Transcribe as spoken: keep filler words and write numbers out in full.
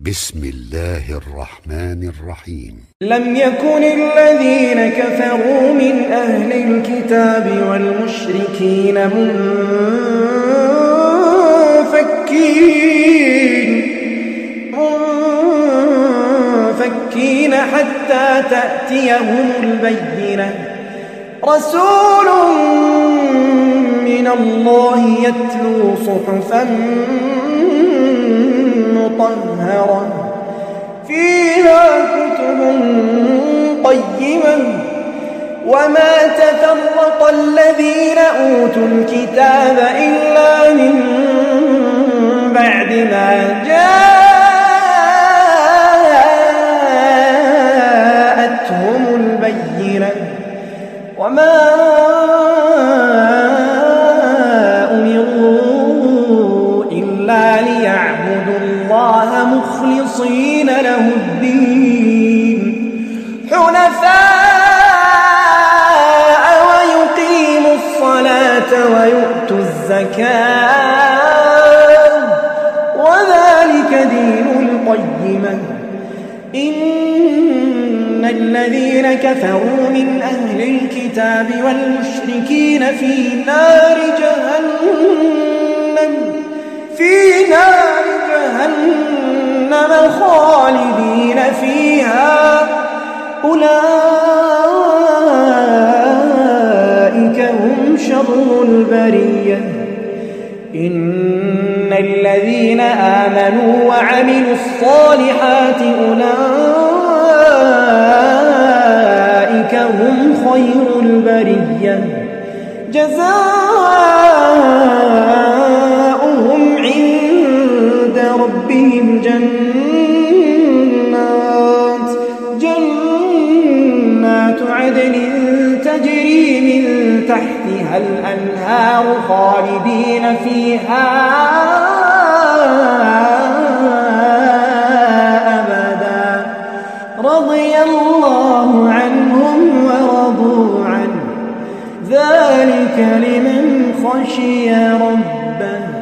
بسم الله الرحمن الرحيم. لم يكن الذين كفروا من أهل الكتاب والمشركين منفكين منفكين حتى تأتيهم البينة، رسول من الله يتلو صحفا مطهرة فيها كتب قيمة، وما تفرق الذين أوتوا الكتاب إلا من بعد ما جاءتهم البينة، وما أمروا إلا ليعبدوا الله مخلصين له الدين حنفاء ويقيموا الصلاة ويؤتوا الزكاة وذلك دين القيمة. إن الذين كفروا من أهل الكتاب والمشركين في نار جهنم في نار جهنم خالدين فيها، أولئك هم شر البرية. إن الذين آمنوا وعملوا الصالحات أولئك هم خير البرية، جزاؤهم عند ربهم جنات جنات عدن تجري من تحتها الأنهار خالدين فيها أبدا، رضي الله عنهم ورضوا عنه، ذلك لمن خشي ربه.